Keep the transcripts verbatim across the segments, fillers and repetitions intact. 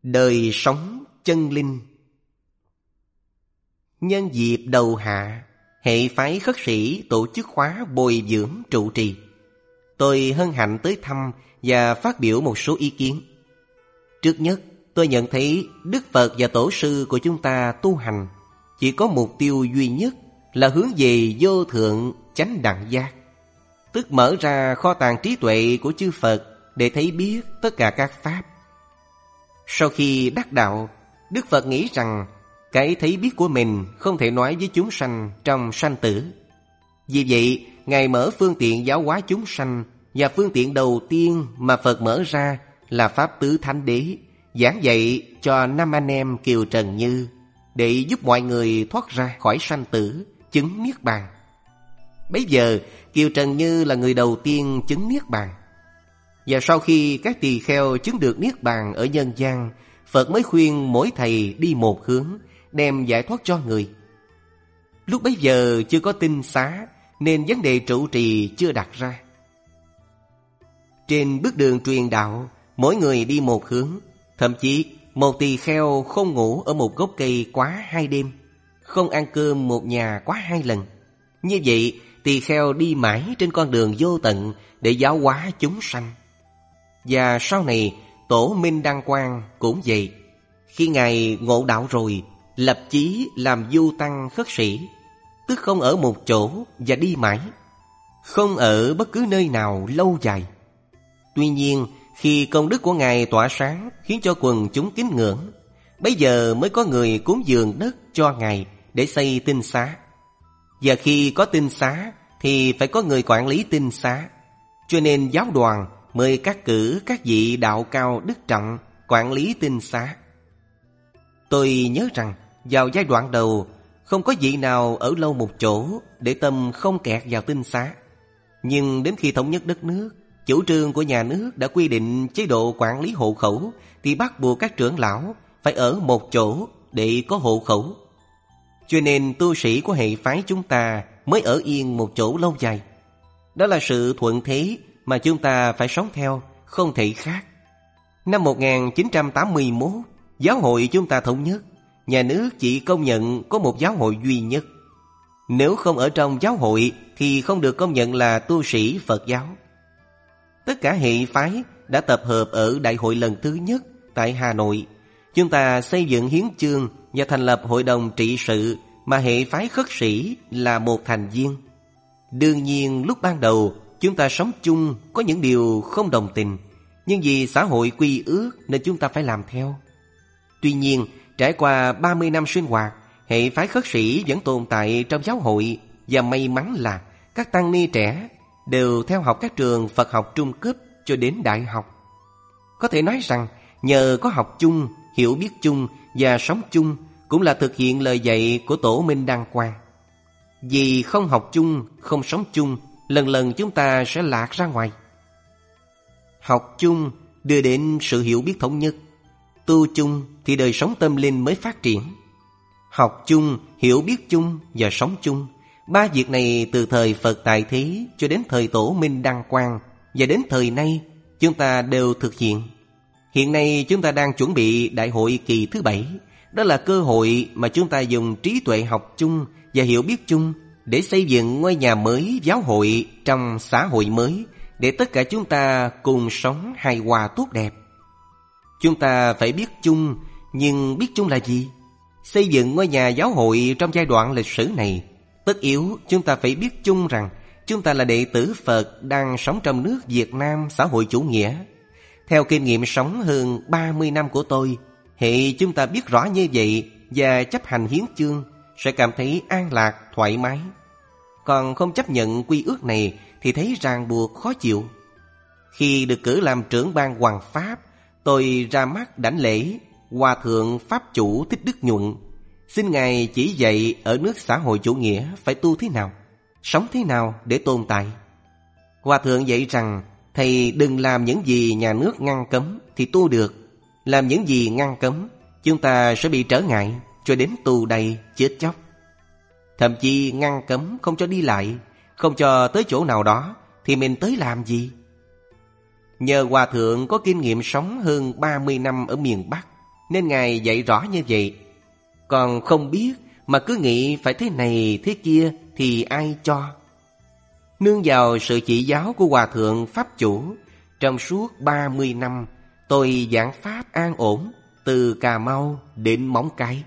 Đời sống chân linh. Nhân dịp đầu hạ, hệ phái khất sĩ tổ chức khóa bồi dưỡng trụ trì. Tôi hân hạnh tới thăm và phát biểu một số ý kiến. Trước nhất, tôi nhận thấy Đức Phật và Tổ sư của chúng ta tu hành chỉ có mục tiêu duy nhất là hướng về vô thượng chánh đẳng giác, tức mở ra kho tàng trí tuệ của chư Phật để thấy biết tất cả các pháp. Sau khi đắc đạo, Đức Phật nghĩ rằng cái thấy biết của mình không thể nói với chúng sanh trong sanh tử. Vì vậy, Ngài mở phương tiện giáo hóa chúng sanh, và phương tiện đầu tiên mà Phật mở ra là Pháp Tứ Thánh Đế, giảng dạy cho năm anh em Kiều Trần Như để giúp mọi người thoát ra khỏi sanh tử, chứng Niết Bàn. Bấy giờ, Kiều Trần Như là người đầu tiên chứng Niết Bàn. Và sau khi các tỳ kheo chứng được Niết Bàn ở nhân gian, Phật mới khuyên mỗi thầy đi một hướng, đem giải thoát cho người. Lúc bấy giờ chưa có tinh xá, nên vấn đề trụ trì chưa đặt ra. Trên bước đường truyền đạo, mỗi người đi một hướng. Thậm chí một tỳ kheo không ngủ ở một gốc cây quá hai đêm, không ăn cơm một nhà quá hai lần. Như vậy, tỳ kheo đi mãi trên con đường vô tận để giáo hóa chúng sanh. Và sau này, Tổ Minh Đăng Quang cũng vậy. Khi Ngài ngộ đạo rồi, lập chí làm du tăng khất sĩ, tức không ở một chỗ và đi mãi, không ở bất cứ nơi nào lâu dài. Tuy nhiên, khi công đức của Ngài tỏa sáng khiến cho quần chúng kính ngưỡng, bấy giờ mới có người cúng dường đất cho Ngài để xây tinh xá. Và khi có tinh xá thì phải có người quản lý tinh xá, cho nên giáo đoàn mời cắt cử các vị đạo cao đức trọng quản lý tinh xá. Tôi nhớ rằng vào giai đoạn đầu không có vị nào ở lâu một chỗ để tâm không kẹt vào tinh xá. Nhưng đến khi thống nhất đất nước, chủ trương của nhà nước đã quy định chế độ quản lý hộ khẩu, thì bắt buộc các trưởng lão phải ở một chỗ để có hộ khẩu. Cho nên tu sĩ của hệ phái chúng ta mới ở yên một chỗ lâu dài. Đó là sự thuận thế mà chúng ta phải sống theo, không thể khác. Năm một nghìn chín trăm tám mươi mốt, giáo hội chúng ta thống nhất, nhà nước chỉ công nhận có một giáo hội duy nhất. Nếu không ở trong giáo hội thì không được công nhận là tu sĩ Phật giáo. Tất cả hệ phái đã tập hợp ở đại hội lần thứ nhất tại Hà Nội. Chúng ta xây dựng hiến chương và thành lập hội đồng trị sự mà hệ phái khất sĩ là một thành viên. Đương nhiên lúc ban đầu chúng ta sống chung có những điều không đồng tình, nhưng vì xã hội quy ước nên chúng ta phải làm theo. Tuy nhiên, trải qua ba mươi năm sinh hoạt, hệ phái khất sĩ vẫn tồn tại trong giáo hội, và may mắn là các tăng ni trẻ đều theo học các trường Phật học trung cấp cho đến đại học. Có thể nói rằng nhờ có học chung, hiểu biết chung và sống chung cũng là thực hiện lời dạy của Tổ Minh Đăng Quang. Vì không học chung, không sống chung, lần lần chúng ta sẽ lạc ra ngoài. Học chung đưa đến sự hiểu biết thống nhất. Tu chung thì đời sống tâm linh mới phát triển. Học chung, hiểu biết chung và sống chung, ba việc này từ thời Phật tại thế cho đến thời Tổ Minh Đăng Quang và đến thời nay chúng ta đều thực hiện. Hiện nay chúng ta đang chuẩn bị đại hội kỳ thứ bảy. Đó là cơ hội mà chúng ta dùng trí tuệ học chung và hiểu biết chung để xây dựng ngôi nhà mới giáo hội trong xã hội mới, để tất cả chúng ta cùng sống hài hòa tốt đẹp. Chúng ta phải biết chung, nhưng biết chung là gì? Xây dựng ngôi nhà giáo hội trong giai đoạn lịch sử này, tất yếu chúng ta phải biết chung rằng chúng ta là đệ tử Phật đang sống trong nước Việt Nam xã hội chủ nghĩa. Theo kinh nghiệm sống hơn ba mươi năm của tôi, hệ chúng ta biết rõ như vậy và chấp hành hiến chương sẽ cảm thấy an lạc, thoải mái. Còn không chấp nhận quy ước này thì thấy ràng buộc, khó chịu. Khi được cử làm trưởng ban Hoàng Pháp, tôi ra mắt đảnh lễ Hòa Thượng Pháp Chủ Thích Đức Nhuận, xin Ngài chỉ dạy ở nước xã hội chủ nghĩa phải tu thế nào, sống thế nào để tồn tại. Hòa Thượng dạy rằng thầy đừng làm những gì nhà nước ngăn cấm thì tu được. Làm những gì ngăn cấm, chúng ta sẽ bị trở ngại cho đến tù đầy, chết chóc. Thậm chí ngăn cấm không cho đi lại, không cho tới chỗ nào đó, thì mình tới làm gì? Nhờ Hòa Thượng có kinh nghiệm sống hơn ba mươi năm ở miền Bắc, nên Ngài dạy rõ như vậy. Còn không biết mà cứ nghĩ phải thế này thế kia thì ai cho? Nương vào sự chỉ giáo của Hòa Thượng Pháp Chủ, trong suốt ba mươi năm tôi giảng Pháp an ổn từ Cà Mau đến Móng Cái.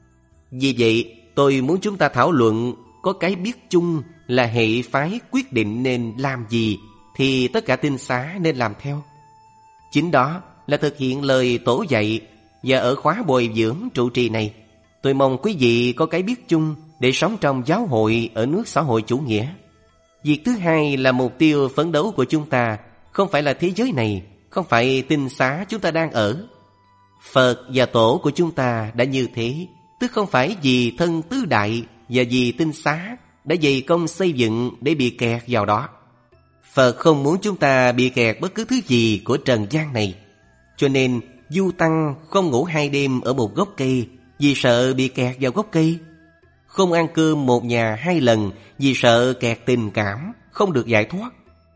Vì vậy tôi muốn chúng ta thảo luận có cái biết chung là hệ phái quyết định nên làm gì thì tất cả tinh xá nên làm theo. Chính đó là thực hiện lời tổ dạy. Và ở khóa bồi dưỡng trụ trì này, tôi mong quý vị có cái biết chung để sống trong giáo hội ở nước xã hội chủ nghĩa. Việc thứ hai là mục tiêu phấn đấu của chúng ta không phải là thế giới này, không phải tinh xá chúng ta đang ở. Phật và tổ của chúng ta đã như thế, tức không phải vì thân tứ đại và vì tinh xá đã dày công xây dựng để bị kẹt vào đó. Phật không muốn chúng ta bị kẹt bất cứ thứ gì của trần gian này. Cho nên Du Tăng không ngủ hai đêm ở một gốc cây vì sợ bị kẹt vào gốc cây. Không ăn cơm một nhà hai lần vì sợ kẹt tình cảm, không được giải thoát.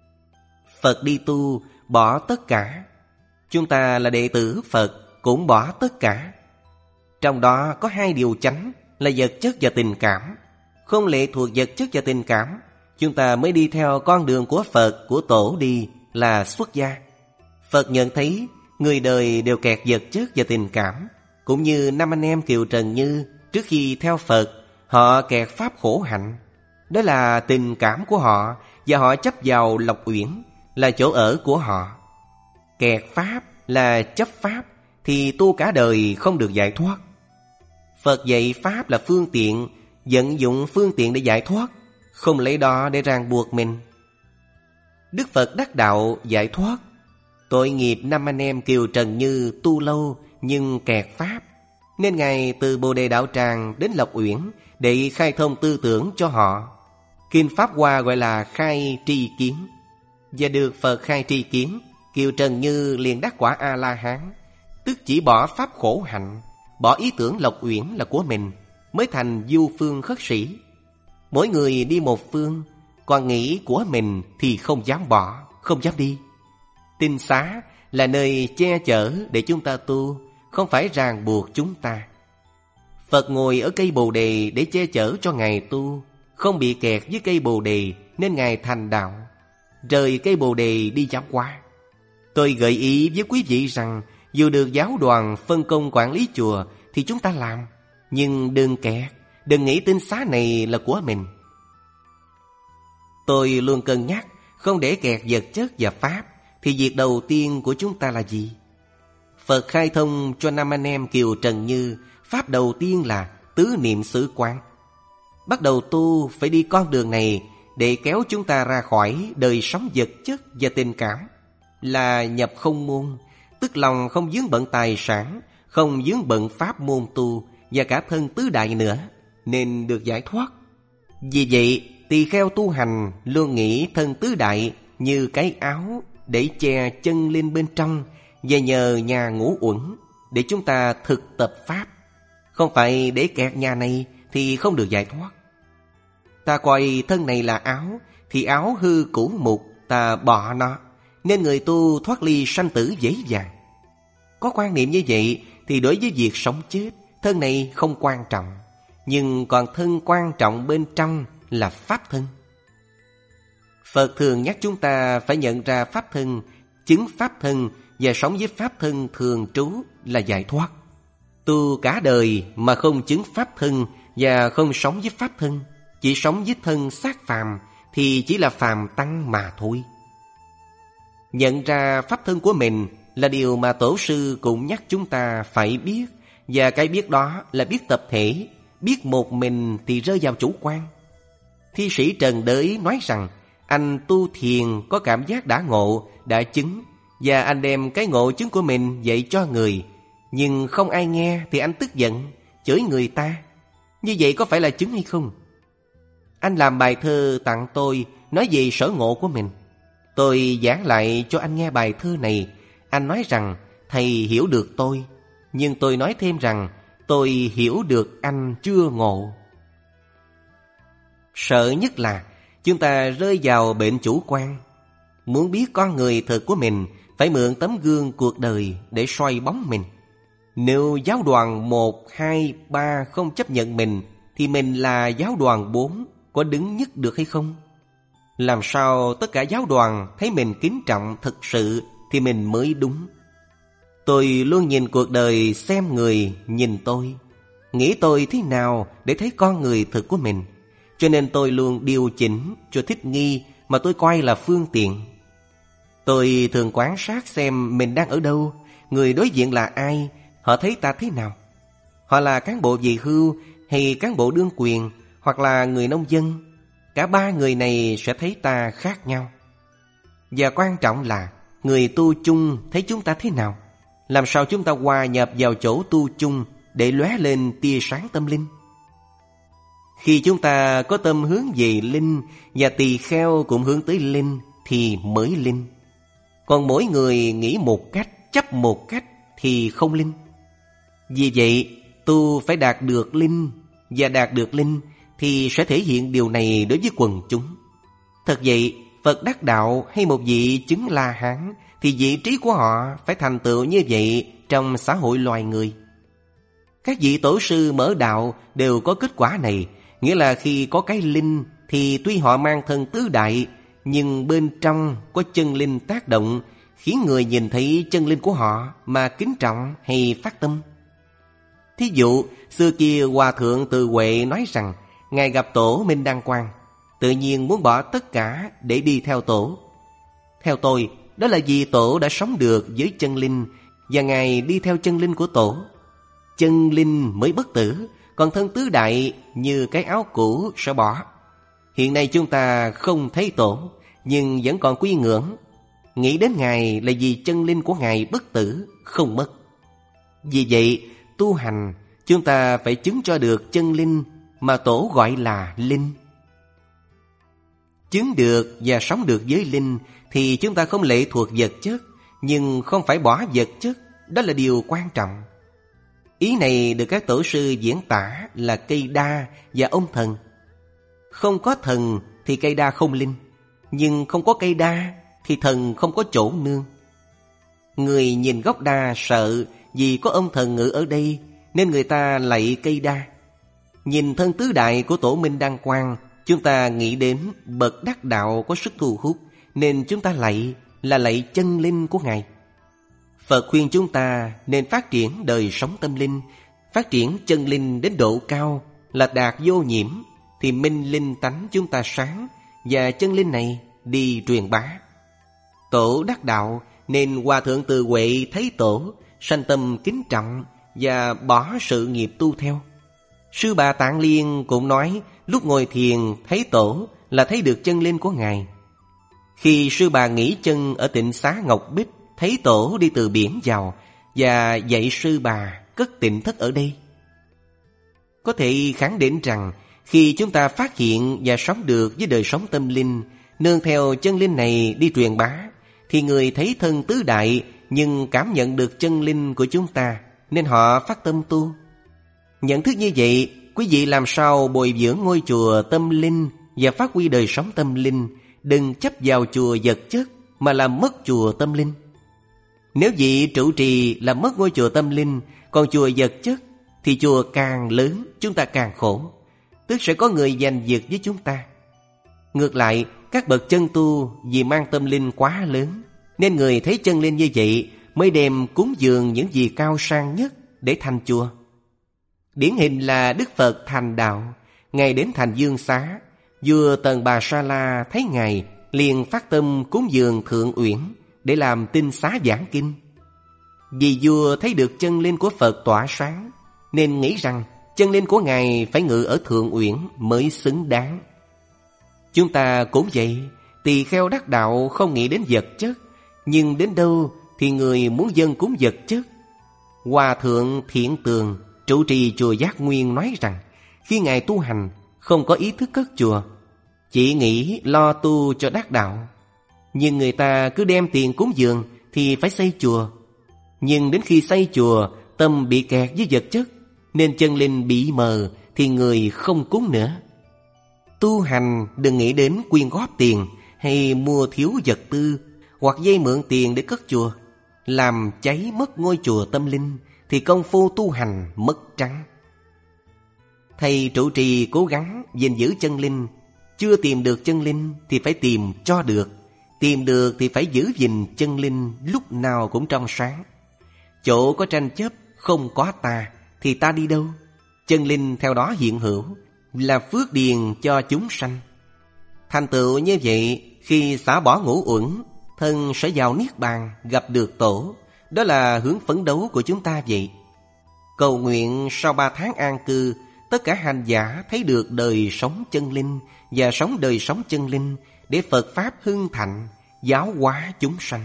Phật đi tu bỏ tất cả. Chúng ta là đệ tử Phật cũng bỏ tất cả. Trong đó có hai điều chánh là vật chất và tình cảm. Không lệ thuộc vật chất và tình cảm, chúng ta mới đi theo con đường của Phật, của Tổ đi là xuất gia. Phật nhận thấy người đời đều kẹt vật chất và tình cảm. Cũng như năm anh em Kiều Trần Như trước khi theo Phật, họ kẹt pháp khổ hạnh. Đó là tình cảm của họ và họ chấp vào Lộc Uyển là chỗ ở của họ. Kẹt pháp là chấp pháp thì tu cả đời không được giải thoát. Phật dạy pháp là phương tiện, vận dụng phương tiện để giải thoát, không lấy đó để ràng buộc mình. Đức Phật đắc đạo giải thoát. Tội nghiệp năm anh em Kiều Trần Như tu lâu nhưng kẹt pháp, nên Ngài từ Bồ Đề Đạo Tràng đến Lộc Uyển để khai thông tư tưởng cho họ. Kinh Pháp Hoa gọi là khai tri kiến. Và được Phật khai tri kiến, Kiều Trần Như liền đắc quả A-la-hán, tức chỉ bỏ pháp khổ hạnh, bỏ ý tưởng Lộc Uyển là của mình, mới thành du phương khất sĩ. Mỗi người đi một phương, còn nghĩ của mình thì không dám bỏ, không dám đi. Tinh xá là nơi che chở để chúng ta tu, không phải ràng buộc chúng ta. Phật ngồi ở cây Bồ Đề để che chở cho Ngài tu, không bị kẹt với cây Bồ Đề nên Ngài thành đạo. Rời cây Bồ Đề đi giáo hóa. Tôi gợi ý với quý vị rằng dù được giáo đoàn phân công quản lý chùa thì chúng ta làm, nhưng đừng kẹt, đừng nghĩ tinh xá này là của mình. Tôi luôn cân nhắc không để kẹt vật chất và pháp. Thì việc đầu tiên của chúng ta là gì? Phật khai thông cho năm anh em Kiều Trần Như, pháp đầu tiên là tứ niệm xứ quán. Bắt đầu tu phải đi con đường này để kéo chúng ta ra khỏi đời sống vật chất và tình cảm, là nhập không môn, tức lòng không vướng bận tài sản, không vướng bận pháp môn tu và cả thân tứ đại nữa, nên được giải thoát. Vì vậy, tỳ kheo tu hành luôn nghĩ thân tứ đại như cái áo để che chân lên bên trong, và nhờ nhà ngũ uẩn để chúng ta thực tập pháp. Không phải để kẹt nhà này thì không được giải thoát. Ta coi thân này là áo, thì áo hư cũ mục, ta bỏ nó, nên người tu thoát ly sanh tử dễ dàng. Có quan niệm như vậy thì đối với việc sống chết, thân này không quan trọng, nhưng còn thân quan trọng bên trong là pháp thân. Phật thường nhắc chúng ta phải nhận ra pháp thân, chứng pháp thân và sống với pháp thân thường trú là giải thoát. Tu cả đời mà không chứng pháp thân và không sống với pháp thân, chỉ sống với thân xác phàm thì chỉ là phàm tăng mà thôi. Nhận ra pháp thân của mình là điều mà Tổ sư cũng nhắc chúng ta phải biết, và cái biết đó là biết tập thể. Biết một mình thì rơi vào chủ quan. Thi sĩ Trần Đới nói rằng anh tu thiền có cảm giác đã ngộ, đã chứng, và anh đem cái ngộ chứng của mình dạy cho người, nhưng không ai nghe thì anh tức giận, chửi người ta. Như vậy có phải là chứng hay không? Anh làm bài thơ tặng tôi, nói về sở ngộ của mình. Tôi giảng lại cho anh nghe bài thơ này. Anh nói rằng thầy hiểu được tôi, nhưng tôi nói thêm rằng tôi hiểu được anh chưa ngộ. Sợ nhất là chúng ta rơi vào bệnh chủ quan. Muốn biết con người thật của mình, phải mượn tấm gương cuộc đời để soi bóng mình. Nếu giáo đoàn một, hai, ba không chấp nhận mình, thì mình là giáo đoàn bốn có đứng nhất được hay không? Làm sao tất cả giáo đoàn thấy mình kính trọng thực sự thì mình mới đúng. Tôi luôn nhìn cuộc đời xem người nhìn tôi, nghĩ tôi thế nào để thấy con người thực của mình. Cho nên tôi luôn điều chỉnh cho thích nghi mà tôi coi là phương tiện. Tôi thường quan sát xem mình đang ở đâu, người đối diện là ai, họ thấy ta thế nào. Họ là cán bộ về hưu hay cán bộ đương quyền, hoặc là người nông dân. Cả ba người này sẽ thấy ta khác nhau. Và quan trọng là người tu chung thấy chúng ta thế nào. Làm sao chúng ta hòa nhập vào chỗ tu chung để lóe lên tia sáng tâm linh. Khi chúng ta có tâm hướng về linh và tỳ kheo cũng hướng tới linh thì mới linh. Còn mỗi người nghĩ một cách, chấp một cách thì không linh. Vì vậy, tu phải đạt được linh, và đạt được linh thì sẽ thể hiện điều này đối với quần chúng. Thật vậy, Phật đắc đạo hay một vị chứng La Hán thì vị trí của họ phải thành tựu như vậy trong xã hội loài người. Các vị tổ sư mở đạo đều có kết quả này, nghĩa là khi có cái linh thì tuy họ mang thân tứ đại, nhưng bên trong có chân linh tác động, khiến người nhìn thấy chân linh của họ mà kính trọng hay phát tâm. Thí dụ, xưa kia Hòa Thượng Từ Huệ nói rằng Ngài gặp Tổ Minh Đăng Quang, tự nhiên muốn bỏ tất cả để đi theo Tổ. Theo tôi, đó là vì Tổ đã sống được với chân linh, và Ngài đi theo chân linh của Tổ. Chân linh mới bất tử, còn thân tứ đại như cái áo cũ sẽ bỏ. Hiện nay chúng ta không thấy Tổ, nhưng vẫn còn quy ngưỡng. Nghĩ đến Ngài là vì chân linh của Ngài bất tử, không mất. Vì vậy, tu hành chúng ta phải chứng cho được chân linh mà Tổ gọi là linh. Chứng được và sống được với linh thì chúng ta không lệ thuộc vật chất, nhưng không phải bỏ vật chất, đó là điều quan trọng. Ý này được các tổ sư diễn tả là cây đa và ông thần. Không có thần thì cây đa không linh, nhưng không có cây đa thì thần không có chỗ nương. Người nhìn gốc đa sợ vì có ông thần ngự ở đây, nên người ta lạy cây đa. Nhìn thân tứ đại của Tổ Minh Đăng Quang, chúng ta nghĩ đến bậc đắc đạo có sức thu hút, nên chúng ta lạy là lạy chân linh của Ngài. Phật khuyên chúng ta nên phát triển đời sống tâm linh, phát triển chân linh đến độ cao là đạt vô nhiễm, thì minh linh tánh chúng ta sáng, và chân linh này đi truyền bá. Tổ đắc đạo nên Hòa Thượng Từ Huệ thấy Tổ, sanh tâm kính trọng và bỏ sự nghiệp tu theo. Sư Bà Tạng Liên cũng nói lúc ngồi thiền thấy Tổ là thấy được chân linh của Ngài. Khi sư bà nghỉ chân ở tịnh xá Ngọc Bích, thấy Tổ đi từ biển vào và dạy sư bà cất tịnh thất ở đây. Có thể khẳng định rằng khi chúng ta phát hiện và sống được với đời sống tâm linh, nương theo chân linh này đi truyền bá, thì người thấy thân tứ đại nhưng cảm nhận được chân linh của chúng ta, nên họ phát tâm tu. Nhận thức như vậy, quý vị làm sao bồi dưỡng ngôi chùa tâm linh và phát huy đời sống tâm linh, đừng chấp vào chùa vật chất mà làm mất chùa tâm linh. Nếu vị trụ trì làm mất ngôi chùa tâm linh, còn chùa vật chất, thì chùa càng lớn chúng ta càng khổ, tức sẽ có người giành giật với chúng ta. Ngược lại, các bậc chân tu vì mang tâm linh quá lớn, nên người thấy chân linh như vậy mới đem cúng dường những gì cao sang nhất để thành chùa. Điển hình là Đức Phật thành đạo, Ngài đến thành Dương Xá, vua Tần Bà Sa La thấy Ngài liền phát tâm cúng dường Thượng Uyển để làm tinh xá giảng kinh. Vì vua thấy được chân linh của Phật tỏa sáng, nên nghĩ rằng chân linh của Ngài phải ngự ở Thượng Uyển mới xứng đáng. Chúng ta cũng vậy, tỳ kheo đắc đạo không nghĩ đến vật chất, nhưng đến đâu thì người muốn dâng cúng vật chất. Hòa Thượng Thiện Tường, trụ trì chùa Giác Nguyên nói rằng, khi Ngài tu hành không có ý thức cất chùa, chỉ nghĩ lo tu cho đắc đạo. Nhưng người ta cứ đem tiền cúng dường thì phải xây chùa. Nhưng đến khi xây chùa, tâm bị kẹt với vật chất, nên chân linh bị mờ thì người không cúng nữa. Tu hành đừng nghĩ đến quyên góp tiền hay mua thiếu vật tư hoặc vay mượn tiền để cất chùa, làm cháy mất ngôi chùa tâm linh, thì công phu tu hành mất trắng. Thầy trụ trì cố gắng gìn giữ chân linh, chưa tìm được chân linh thì phải tìm cho được, tìm được thì phải giữ gìn chân linh lúc nào cũng trong sáng. Chỗ có tranh chấp, không có ta thì ta đi đâu? Chân linh theo đó hiện hữu, là phước điền cho chúng sanh. Thành tựu như vậy, khi xả bỏ ngũ uẩn, thân sẽ vào niết bàn, gặp được tổ. Đó là hướng phấn đấu của chúng ta vậy. Cầu nguyện sau ba tháng an cư, tất cả hành giả thấy được đời sống chân linh và sống đời sống chân linh, để Phật Pháp hưng thạnh, giáo hóa chúng sanh.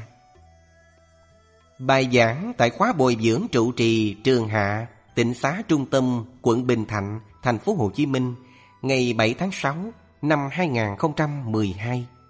Bài giảng tại khóa bồi dưỡng trụ trì Trường Hạ, Tịnh Xá Trung Tâm, quận Bình Thạnh, thành phố Hồ Chí Minh, ngày bảy tháng sáu năm hai nghìn không trăm mười hai.